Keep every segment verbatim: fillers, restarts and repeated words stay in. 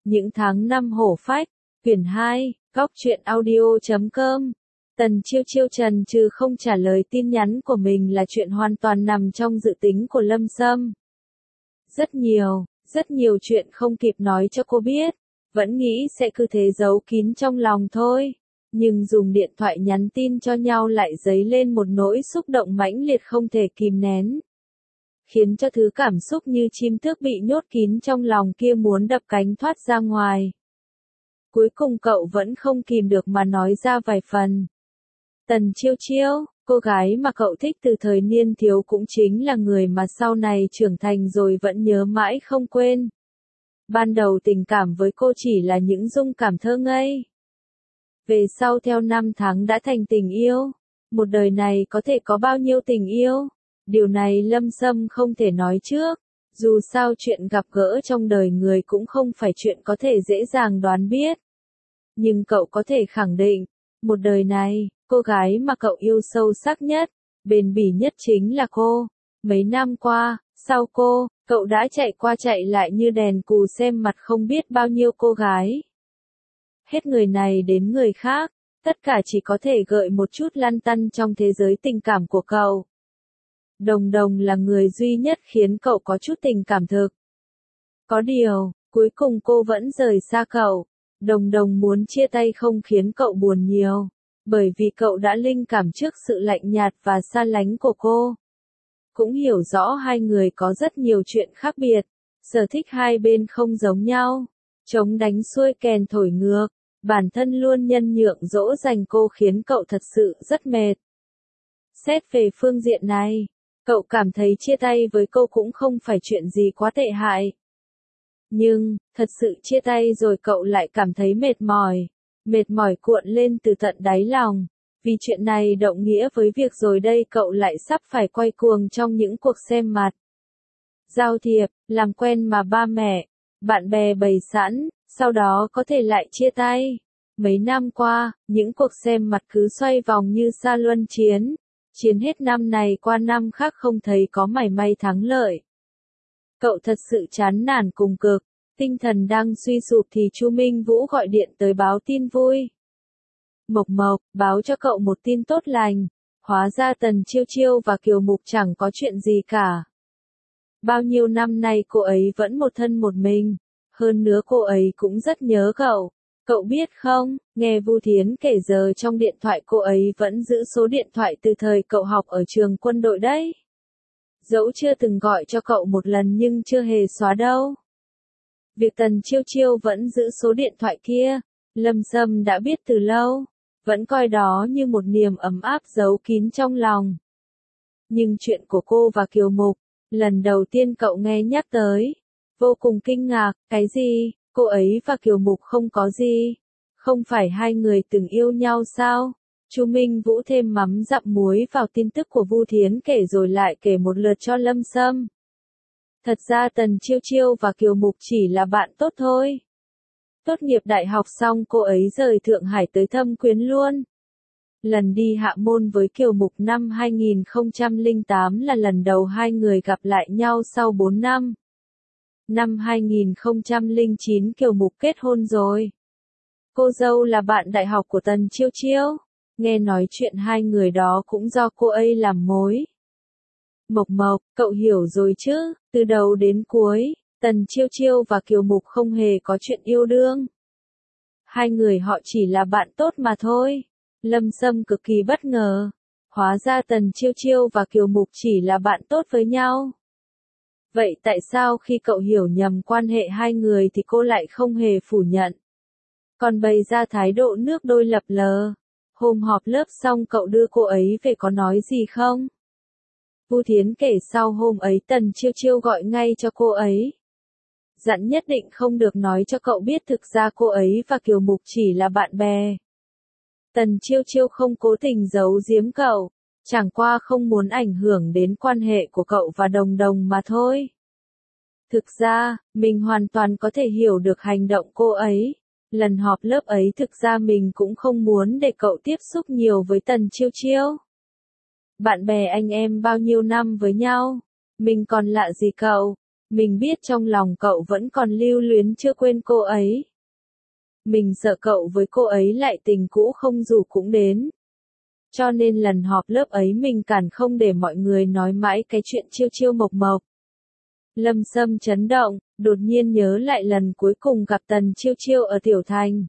Những tháng năm hổ phách, quyển hai, góc truyện audio chấm com. Tần Chiêu Chiêu trần trừ không trả lời tin nhắn của mình là chuyện hoàn toàn nằm trong dự tính của Lâm Sâm. Rất nhiều, rất nhiều chuyện không kịp nói cho cô biết, vẫn nghĩ sẽ cứ thế giấu kín trong lòng thôi. Nhưng dùng điện thoại nhắn tin cho nhau lại dấy lên một nỗi xúc động mãnh liệt không thể kìm nén. Khiến cho thứ cảm xúc như chim tước bị nhốt kín trong lòng kia muốn đập cánh thoát ra ngoài. Cuối cùng cậu vẫn không kìm được mà nói ra vài phần. Tần Chiêu Chiêu, cô gái mà cậu thích từ thời niên thiếu cũng chính là người mà sau này trưởng thành rồi vẫn nhớ mãi không quên. Ban đầu tình cảm với cô chỉ là những dung cảm thơ ngây. Về sau theo năm tháng đã thành tình yêu. Một đời này có thể có bao nhiêu tình yêu? Điều này Lâm Sâm không thể nói trước. Dù sao chuyện gặp gỡ trong đời người cũng không phải chuyện có thể dễ dàng đoán biết. Nhưng cậu có thể khẳng định, một đời này, cô gái mà cậu yêu sâu sắc nhất, bền bỉ nhất chính là cô. Mấy năm qua, sau cô, cậu đã chạy qua chạy lại như đèn cù xem mặt không biết bao nhiêu cô gái. Hết người này đến người khác, tất cả chỉ có thể gợi một chút lăn tăn trong thế giới tình cảm của cậu. Đồng Đồng là người duy nhất khiến cậu có chút tình cảm thực. Có điều, cuối cùng cô vẫn rời xa cậu. Đồng Đồng muốn chia tay không khiến cậu buồn nhiều, bởi vì cậu đã linh cảm trước sự lạnh nhạt và xa lánh của cô. Cũng hiểu rõ hai người có rất nhiều chuyện khác biệt, sở thích hai bên không giống nhau, chống đánh xuôi kèn thổi ngược, bản thân luôn nhân nhượng dỗ dành cô khiến cậu thật sự rất mệt. Xét về phương diện này, cậu cảm thấy chia tay với cô cũng không phải chuyện gì quá tệ hại. Nhưng, thật sự chia tay rồi cậu lại cảm thấy mệt mỏi, mệt mỏi cuộn lên từ tận đáy lòng, vì chuyện này đồng nghĩa với việc rồi đây cậu lại sắp phải quay cuồng trong những cuộc xem mặt. Giao thiệp, làm quen mà ba mẹ, bạn bè bày sẵn, sau đó có thể lại chia tay. Mấy năm qua, những cuộc xem mặt cứ xoay vòng như sa luân chiến, chiến hết năm này qua năm khác không thấy có mảy may thắng lợi. Cậu thật sự chán nản cùng cực, tinh thần đang suy sụp thì Chu Minh Vũ gọi điện tới báo tin vui. Mộc Mộc, báo cho cậu một tin tốt lành, hóa ra Tần Chiêu Chiêu và Kiều Mục chẳng có chuyện gì cả. Bao nhiêu năm nay cô ấy vẫn một thân một mình, hơn nữa cô ấy cũng rất nhớ cậu. Cậu biết không, nghe Vu Thiến kể giờ trong điện thoại cô ấy vẫn giữ số điện thoại từ thời cậu học ở trường quân đội đấy. Dẫu chưa từng gọi cho cậu một lần nhưng chưa hề xóa đâu. Việc Tần Chiêu Chiêu vẫn giữ số điện thoại kia, Lâm Sâm đã biết từ lâu, vẫn coi đó như một niềm ấm áp giấu kín trong lòng. Nhưng chuyện của cô và Kiều Mục, lần đầu tiên cậu nghe nhắc tới, vô cùng kinh ngạc, cái gì, cô ấy và Kiều Mục không có gì, không phải hai người từng yêu nhau sao? Chu Minh Vũ thêm mắm dặm muối vào tin tức của Vu Thiến kể rồi lại kể một lượt cho Lâm Sâm. Thật ra Tần Chiêu Chiêu và Kiều Mục chỉ là bạn tốt thôi. Tốt nghiệp đại học xong cô ấy rời Thượng Hải tới Thâm Quyến luôn. Lần đi Hạ Môn với Kiều Mục năm hai nghìn không trăm lẻ tám là lần đầu hai người gặp lại nhau sau bốn năm. Năm hai nghìn không trăm lẻ chín Kiều Mục kết hôn rồi. Cô dâu là bạn đại học của Tần Chiêu Chiêu. Nghe nói chuyện hai người đó cũng do cô ấy làm mối. Mộc Mộc, cậu hiểu rồi chứ, từ đầu đến cuối, Tần Chiêu Chiêu và Kiều Mục không hề có chuyện yêu đương. Hai người họ chỉ là bạn tốt mà thôi. Lâm Sâm cực kỳ bất ngờ. Hóa ra Tần Chiêu Chiêu và Kiều Mục chỉ là bạn tốt với nhau. Vậy tại sao khi cậu hiểu nhầm quan hệ hai người thì cô lại không hề phủ nhận? Còn bày ra thái độ nước đôi lập lờ. Hôm họp lớp xong cậu đưa cô ấy về có nói gì không? Vu Thiến kể sau hôm ấy Tần Chiêu Chiêu gọi ngay cho cô ấy. Dặn nhất định không được nói cho cậu biết thực ra cô ấy và Kiều Mục chỉ là bạn bè. Tần Chiêu Chiêu không cố tình giấu giếm cậu, chẳng qua không muốn ảnh hưởng đến quan hệ của cậu và Đồng Đồng mà thôi. Thực ra, mình hoàn toàn có thể hiểu được hành động cô ấy. Lần họp lớp ấy thực ra mình cũng không muốn để cậu tiếp xúc nhiều với Tần Chiêu Chiêu. Bạn bè anh em bao nhiêu năm với nhau, mình còn lạ gì cậu, Mình biết trong lòng cậu vẫn còn lưu luyến chưa quên cô ấy. Mình sợ cậu với cô ấy lại tình cũ không dù cũng đến. Cho nên lần họp lớp ấy mình cản không để mọi người nói mãi cái chuyện chiêu chiêu mộc mộc. Lâm Sâm chấn động, đột nhiên nhớ lại lần cuối cùng gặp Tần Chiêu Chiêu ở Tiểu Thành.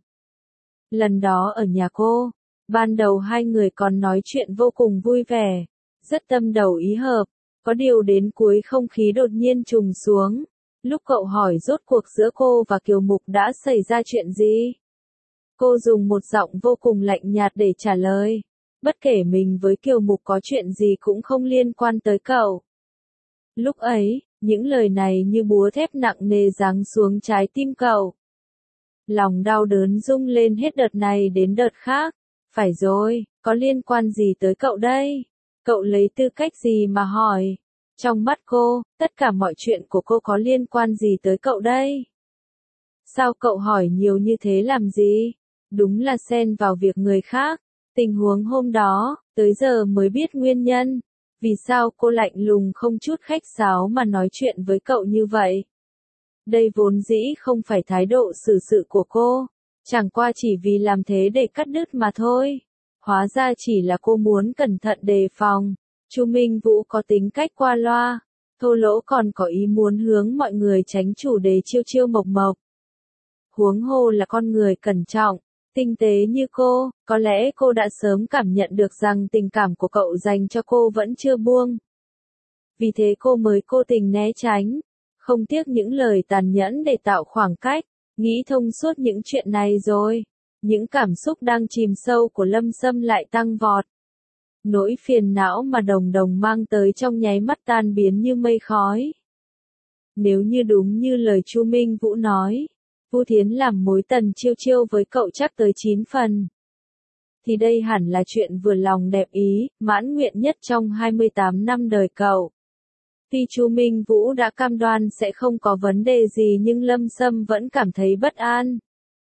Lần đó ở nhà cô, ban đầu hai người còn nói chuyện vô cùng vui vẻ, rất tâm đầu ý hợp, có điều đến cuối không khí đột nhiên trùng xuống. Lúc cậu hỏi rốt cuộc giữa cô và Kiều Mục đã xảy ra chuyện gì? Cô dùng một giọng vô cùng lạnh nhạt để trả lời. Bất kể mình với Kiều Mục có chuyện gì cũng không liên quan tới cậu. Lúc ấy, những lời này như búa thép nặng nề giáng xuống trái tim cậu. Lòng đau đớn rung lên hết đợt này đến đợt khác. Phải rồi, có liên quan gì tới cậu đây? Cậu lấy tư cách gì mà hỏi? Trong mắt cô, tất cả mọi chuyện của cô có liên quan gì tới cậu đây? Sao cậu hỏi nhiều như thế làm gì? Đúng là xen vào việc người khác. Tình huống hôm đó, tới giờ mới biết nguyên nhân. Vì sao cô lạnh lùng không chút khách sáo mà nói chuyện với cậu như vậy? Đây vốn dĩ không phải thái độ xử sự của cô. Chẳng qua chỉ vì làm thế để cắt đứt mà thôi. Hóa ra chỉ là cô muốn cẩn thận đề phòng. Chu Minh Vũ có tính cách qua loa. Thô lỗ còn có ý muốn hướng mọi người tránh chủ đề chiêu chiêu mộc mộc. Huống hồ là con người cẩn trọng, tinh tế như cô, có lẽ cô đã sớm cảm nhận được rằng tình cảm của cậu dành cho cô vẫn chưa buông. Vì thế cô mới cố tình né tránh, không tiếc những lời tàn nhẫn để tạo khoảng cách, nghĩ thông suốt những chuyện này rồi. Những cảm xúc đang chìm sâu của Lâm Sâm lại tăng vọt. Nỗi phiền não mà Đồng Đồng mang tới trong nháy mắt tan biến như mây khói. Nếu như đúng như lời Chu Minh Vũ nói, Vu Thiến làm mối Tần Chiêu Chiêu với cậu chắc tới chín phần. Thì đây hẳn là chuyện vừa lòng đẹp ý, mãn nguyện nhất trong hai mươi tám năm đời cậu. Tuy Chu Minh Vũ đã cam đoan sẽ không có vấn đề gì nhưng Lâm Sâm vẫn cảm thấy bất an.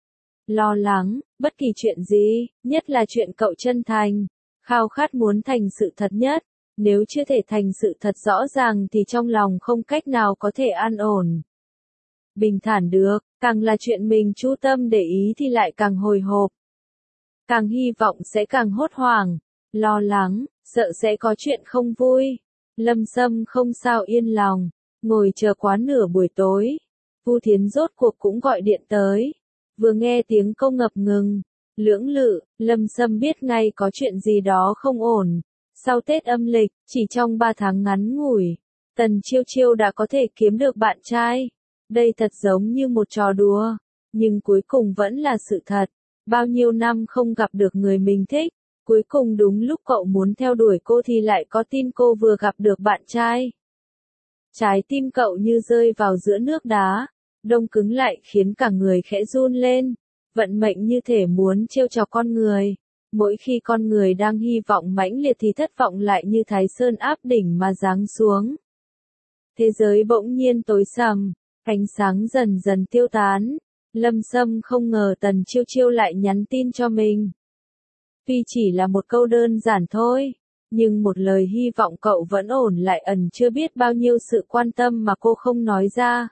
Lo lắng, bất kỳ chuyện gì, nhất là chuyện cậu chân thành, khao khát muốn thành sự thật nhất. Nếu chưa thể thành sự thật rõ ràng thì trong lòng không cách nào có thể an ổn. Bình thản được, càng là chuyện mình chú tâm để ý thì lại càng hồi hộp. Càng hy vọng sẽ càng hốt hoảng, lo lắng, sợ sẽ có chuyện không vui. Lâm Sâm không sao yên lòng, ngồi chờ quá nửa buổi tối. Vu Thiến rốt cuộc cũng gọi điện tới. Vừa nghe tiếng câu ngập ngừng, lưỡng lự, Lâm Sâm biết ngay có chuyện gì đó không ổn. Sau Tết âm lịch, chỉ trong ba tháng ngắn ngủi, Tần Chiêu Chiêu đã có thể kiếm được bạn trai. Đây thật giống như một trò đùa, nhưng cuối cùng vẫn là sự thật. Bao nhiêu năm không gặp được người mình thích, cuối cùng đúng lúc cậu muốn theo đuổi cô thì lại có tin cô vừa gặp được bạn trai. Trái tim cậu như rơi vào giữa nước đá, đông cứng lại khiến cả người khẽ run lên. Vận mệnh như thể muốn trêu chọc con người. Mỗi khi con người đang hy vọng mãnh liệt thì thất vọng lại như Thái Sơn áp đỉnh mà giáng xuống. Thế giới bỗng nhiên tối sầm, ánh sáng dần dần tiêu tán. Lâm Sâm không ngờ Tần Chiêu Chiêu lại nhắn tin cho mình. Tuy chỉ là một câu đơn giản thôi, nhưng một lời hy vọng cậu vẫn ổn lại ẩn chưa biết bao nhiêu sự quan tâm mà cô không nói ra.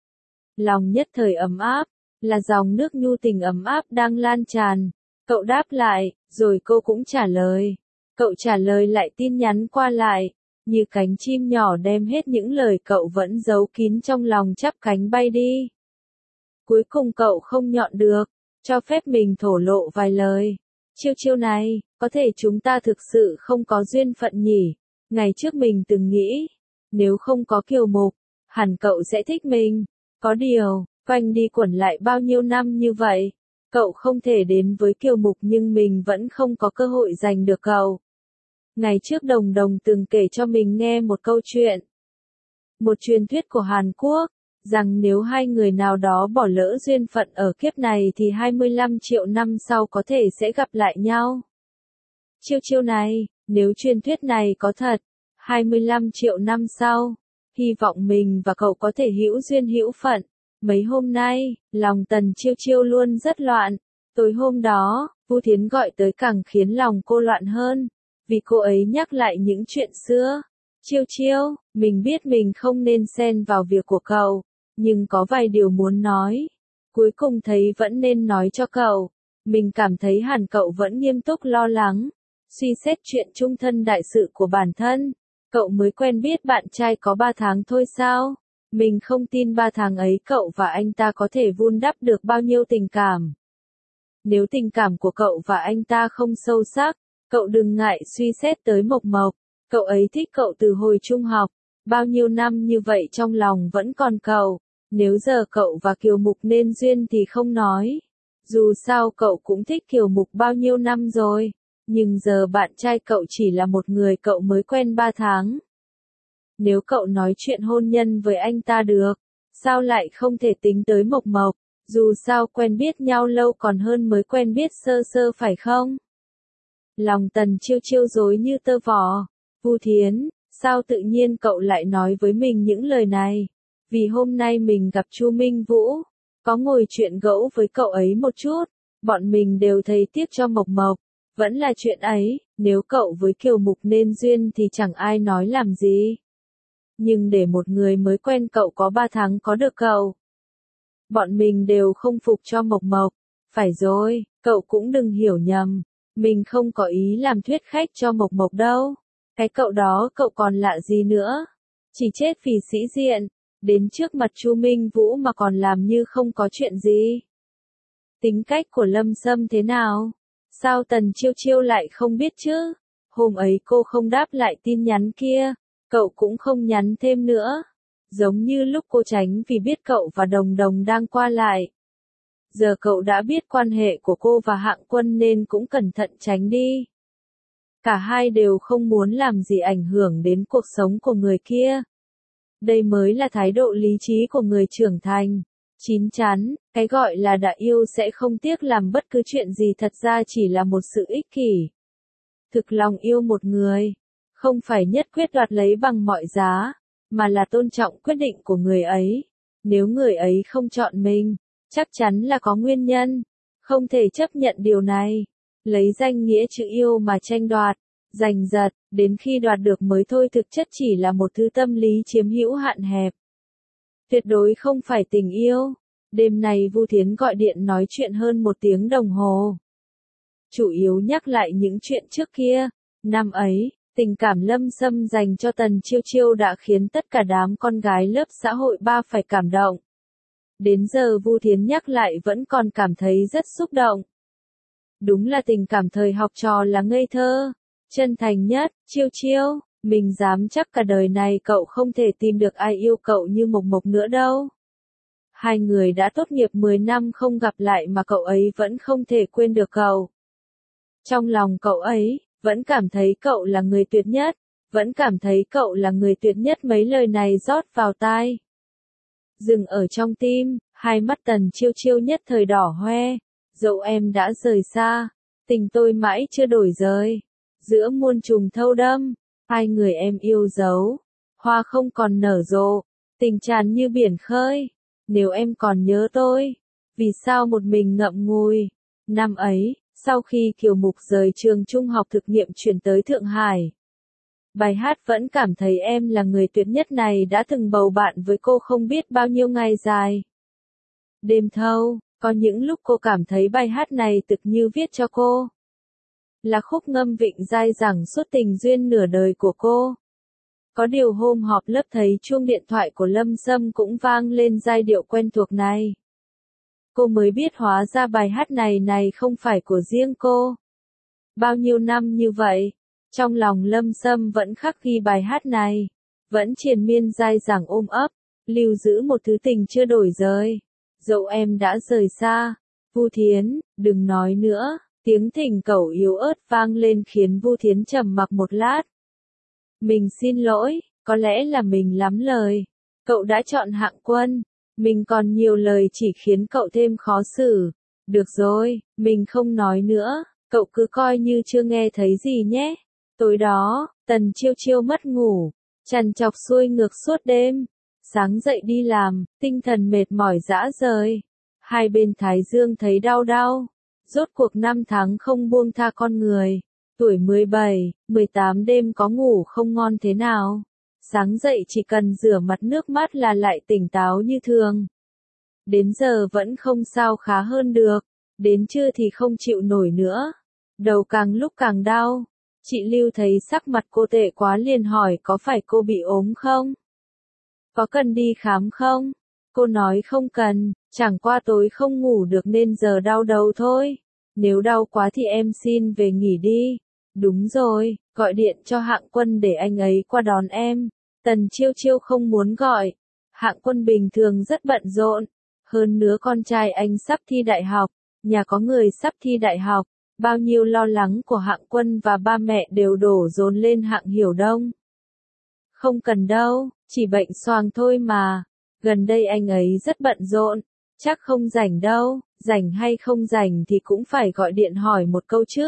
Lòng nhất thời ấm áp, là dòng nước nhu tình ấm áp đang lan tràn. Cậu đáp lại, rồi cô cũng trả lời. Cậu trả lời lại tin nhắn qua lại, như cánh chim nhỏ đem hết những lời cậu vẫn giấu kín trong lòng chắp cánh bay đi. Cuối cùng cậu không nhọn được, cho phép mình thổ lộ vài lời. Chiêu chiêu này, có thể chúng ta thực sự không có duyên phận nhỉ. Ngày trước mình từng nghĩ, nếu không có Kiều Mục, hẳn cậu sẽ thích mình. Có điều, quanh đi quẩn lại bao nhiêu năm như vậy, cậu không thể đến với Kiều Mục nhưng mình vẫn không có cơ hội giành được cậu. Ngày trước Đồng Đồng từng kể cho mình nghe một câu chuyện. Một truyền thuyết của Hàn Quốc, rằng nếu hai người nào đó bỏ lỡ duyên phận ở kiếp này thì hai mươi lăm triệu năm sau có thể sẽ gặp lại nhau. Chiêu chiêu này, nếu truyền thuyết này có thật, hai mươi lăm triệu năm sau, hy vọng mình và cậu có thể hữu duyên hữu phận. Mấy hôm nay, lòng Tần Chiêu Chiêu luôn rất loạn. Tối hôm đó, Vu Thiến gọi tới càng khiến lòng cô loạn hơn, vì cô ấy nhắc lại những chuyện xưa. Chiêu chiêu, mình biết mình không nên xen vào việc của cậu, nhưng có vài điều muốn nói. Cuối cùng thấy vẫn nên nói cho cậu. Mình cảm thấy hẳn cậu vẫn nghiêm túc lo lắng, suy xét chuyện chung thân đại sự của bản thân. Cậu mới quen biết bạn trai có ba tháng thôi sao? Mình không tin ba tháng ấy cậu và anh ta có thể vun đắp được bao nhiêu tình cảm. Nếu tình cảm của cậu và anh ta không sâu sắc, cậu đừng ngại suy xét tới Mộc Mộc. Cậu ấy thích cậu từ hồi trung học, bao nhiêu năm như vậy trong lòng vẫn còn cậu. Nếu giờ cậu và Kiều Mục nên duyên thì không nói. Dù sao cậu cũng thích Kiều Mục bao nhiêu năm rồi, nhưng giờ bạn trai cậu chỉ là một người cậu mới quen ba tháng. Nếu cậu nói chuyện hôn nhân với anh ta được, sao lại không thể tính tới Mộc Mộc, dù sao quen biết nhau lâu còn hơn mới quen biết sơ sơ phải không? Lòng Tần Chiêu Chiêu rối như tơ vò. Vu Thiến, sao tự nhiên cậu lại nói với mình những lời này? Vì hôm nay mình gặp Chu Minh Vũ, có ngồi chuyện gẫu với cậu ấy một chút, bọn mình đều thấy tiếc cho Mộc Mộc. Vẫn là chuyện ấy, nếu cậu với Kiều Mục nên duyên thì chẳng ai nói làm gì. Nhưng để một người mới quen cậu có ba tháng có được cậu. Bọn mình đều không phục cho Mộc Mộc. Phải rồi, cậu cũng đừng hiểu nhầm. Mình không có ý làm thuyết khách cho Mộc Mộc đâu. Cái cậu đó cậu còn lạ gì nữa. Chỉ chết vì sĩ diện. Đến trước mặt Chu Minh Vũ mà còn làm như không có chuyện gì. Tính cách của Lâm Sâm thế nào? Sao Tần Chiêu Chiêu lại không biết chứ? Hôm ấy cô không đáp lại tin nhắn kia, cậu cũng không nhắn thêm nữa. Giống như lúc cô tránh vì biết cậu và Đồng Đồng đang qua lại. Giờ cậu đã biết quan hệ của cô và Hạng Quân nên cũng cẩn thận tránh đi. Cả hai đều không muốn làm gì ảnh hưởng đến cuộc sống của người kia. Đây mới là thái độ lý trí của người trưởng thành. Chín chắn, cái gọi là đã yêu sẽ không tiếc làm bất cứ chuyện gì thật ra chỉ là một sự ích kỷ. Thực lòng yêu một người, không phải nhất quyết đoạt lấy bằng mọi giá, mà là tôn trọng quyết định của người ấy. Nếu người ấy không chọn mình, chắc chắn là có nguyên nhân. Không thể chấp nhận điều này. Lấy danh nghĩa chữ yêu mà tranh đoạt, giành giật, đến khi đoạt được mới thôi thực chất chỉ là một thứ tâm lý chiếm hữu hạn hẹp. Tuyệt đối không phải tình yêu. Đêm này Vu Thiến gọi điện nói chuyện hơn một tiếng đồng hồ. Chủ yếu nhắc lại những chuyện trước kia. Năm ấy, tình cảm Lâm Sâm dành cho Tần Chiêu Chiêu đã khiến tất cả đám con gái lớp xã hội ba phải cảm động. Đến giờ Vu Thiến nhắc lại vẫn còn cảm thấy rất xúc động. Đúng là tình cảm thời học trò là ngây thơ, chân thành nhất. Chiêu Chiêu, mình dám chắc cả đời này cậu không thể tìm được ai yêu cậu như Mộc Mộc nữa đâu. Hai người đã tốt nghiệp mười năm không gặp lại mà cậu ấy vẫn không thể quên được cậu. Trong lòng cậu ấy, vẫn cảm thấy cậu là người tuyệt nhất, vẫn cảm thấy cậu là người tuyệt nhất mấy lời này rót vào tai. Dừng ở trong tim, hai mắt Tần Chiêu Chiêu nhất thời đỏ hoe. Dẫu em đã rời xa, tình tôi mãi chưa đổi rời. Giữa muôn trùng thâu đâm, hai người em yêu dấu. Hoa không còn nở rộ, tình tràn như biển khơi. Nếu em còn nhớ tôi, vì sao một mình ngậm ngùi? Năm ấy, sau khi Kiều Mục rời trường trung học thực nghiệm chuyển tới Thượng Hải, bài hát vẫn cảm thấy em là người tuyệt nhất này đã từng bầu bạn với cô không biết bao nhiêu ngày dài. Đêm thâu, có những lúc cô cảm thấy bài hát này thực như viết cho cô. Là khúc ngâm vịnh dai dẳng suốt tình duyên nửa đời của cô. Có điều hôm họp lớp thấy chuông điện thoại của Lâm Sâm cũng vang lên giai điệu quen thuộc này. Cô mới biết hóa ra bài hát này này không phải của riêng cô. Bao nhiêu năm như vậy, trong lòng Lâm Sâm vẫn khắc ghi bài hát này, vẫn triền miên dai dẳng ôm ấp, lưu giữ một thứ tình chưa đổi rời. Dẫu em đã rời xa, Vu Thiến, đừng nói nữa. Tiếng thỉnh cầu yếu ớt vang lên khiến Vu Thiến trầm mặc một lát. Mình xin lỗi, có lẽ là mình lắm lời. Cậu đã chọn Hạng Quân, mình còn nhiều lời chỉ khiến cậu thêm khó xử. Được rồi, mình không nói nữa, cậu cứ coi như chưa nghe thấy gì nhé. Tối đó, Tần Chiêu Chiêu mất ngủ, trằn trọc xuôi ngược suốt đêm. Sáng dậy đi làm, tinh thần mệt mỏi rã rời. Hai bên thái dương thấy đau đau. Rốt cuộc năm tháng không buông tha con người. Tuổi mười bảy, mười tám đêm có ngủ không ngon thế nào. Sáng dậy chỉ cần rửa mặt nước mắt là lại tỉnh táo như thường. Đến giờ vẫn không sao khá hơn được, đến trưa thì không chịu nổi nữa. Đầu càng lúc càng đau. Chị Lưu thấy sắc mặt cô tệ quá liền hỏi có phải cô bị ốm không? Có cần đi khám không? Cô nói không cần, chẳng qua tối không ngủ được nên giờ đau đầu thôi. Nếu đau quá thì em xin về nghỉ đi. Đúng rồi, gọi điện cho Hạng Quân để anh ấy qua đón em. Tần Chiêu Chiêu không muốn gọi. Hạng Quân bình thường rất bận rộn. Hơn nữa con trai anh sắp thi đại học, nhà có người sắp thi đại học. Bao nhiêu lo lắng của Hạng Quân và ba mẹ đều đổ dồn lên Hạng Hiểu Đông. Không cần đâu, chỉ bệnh xoang thôi mà. Gần đây anh ấy rất bận rộn, chắc không rảnh đâu, rảnh hay không rảnh thì cũng phải gọi điện hỏi một câu chứ.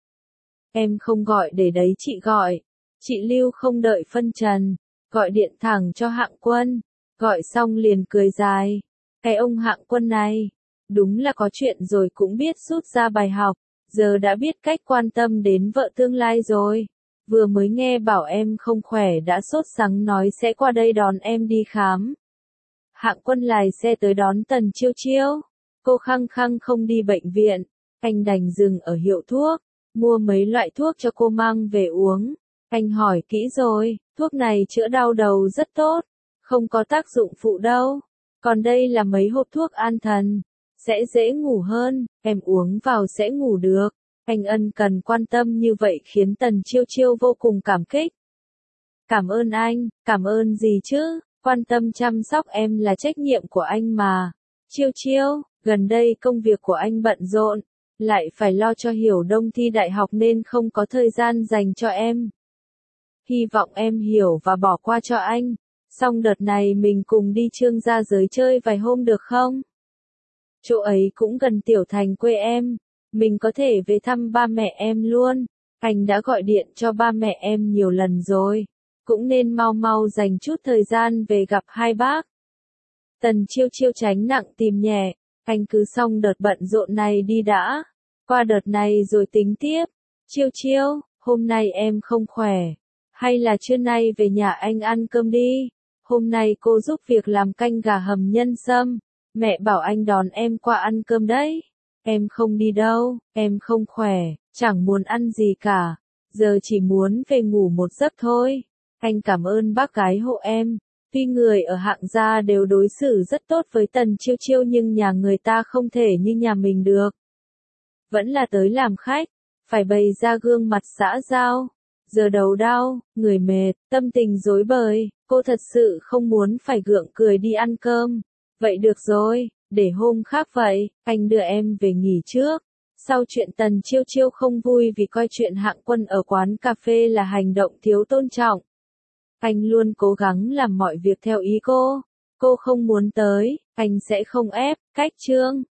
Em không gọi để đấy chị gọi. Chị Lưu không đợi phân trần, gọi điện thẳng cho Hạng Quân, gọi xong liền cười dài. Cái ông Hạng Quân này, đúng là có chuyện rồi cũng biết rút ra bài học, giờ đã biết cách quan tâm đến vợ tương lai rồi. Vừa mới nghe bảo em không khỏe đã sốt sắng nói sẽ qua đây đón em đi khám. Hạng Quân lái xe tới đón Tần Chiêu Chiêu. Cô khăng khăng không đi bệnh viện, anh đành dừng ở hiệu thuốc, mua mấy loại thuốc cho cô mang về uống. Anh hỏi kỹ rồi, thuốc này chữa đau đầu rất tốt, không có tác dụng phụ đâu. Còn đây là mấy hộp thuốc an thần, sẽ dễ ngủ hơn, em uống vào sẽ ngủ được. Anh ân cần quan tâm như vậy khiến Tần Chiêu Chiêu vô cùng cảm kích. Cảm ơn anh, cảm ơn gì chứ, quan tâm chăm sóc em là trách nhiệm của anh mà. Chiêu Chiêu, gần đây công việc của anh bận rộn, lại phải lo cho Hiểu Đông thi đại học nên không có thời gian dành cho em. Hy vọng em hiểu và bỏ qua cho anh. Xong đợt này mình cùng đi Trương Gia Giới chơi vài hôm được không? Chỗ ấy cũng gần Tiểu Thành quê em. Mình có thể về thăm ba mẹ em luôn. Anh đã gọi điện cho ba mẹ em nhiều lần rồi. Cũng nên mau mau dành chút thời gian về gặp hai bác. Tần Chiêu Chiêu tránh nặng tìm nhẹ. Anh cứ xong đợt bận rộn này đi đã. Qua đợt này rồi tính tiếp. Chiêu Chiêu, hôm nay em không khỏe. Hay là trưa nay về nhà anh ăn cơm đi. Hôm nay cô giúp việc làm canh gà hầm nhân sâm. Mẹ bảo anh đón em qua ăn cơm đấy. Em không đi đâu, em không khỏe, chẳng muốn ăn gì cả. Giờ chỉ muốn về ngủ một giấc thôi. Anh cảm ơn bác gái hộ em. Tuy người ở Hạng gia đều đối xử rất tốt với Tần Chiêu Chiêu nhưng nhà người ta không thể như nhà mình được. Vẫn là tới làm khách, phải bày ra gương mặt xã giao. Giờ đầu đau, người mệt, tâm tình rối bời, cô thật sự không muốn phải gượng cười đi ăn cơm. Vậy được rồi, để hôm khác vậy, anh đưa em về nghỉ trước. Sau chuyện Tần Chiêu Chiêu không vui vì coi chuyện Hạng Quân ở quán cà phê là hành động thiếu tôn trọng. Anh luôn cố gắng làm mọi việc theo ý cô. Cô không muốn tới, anh sẽ không ép, cách Trương.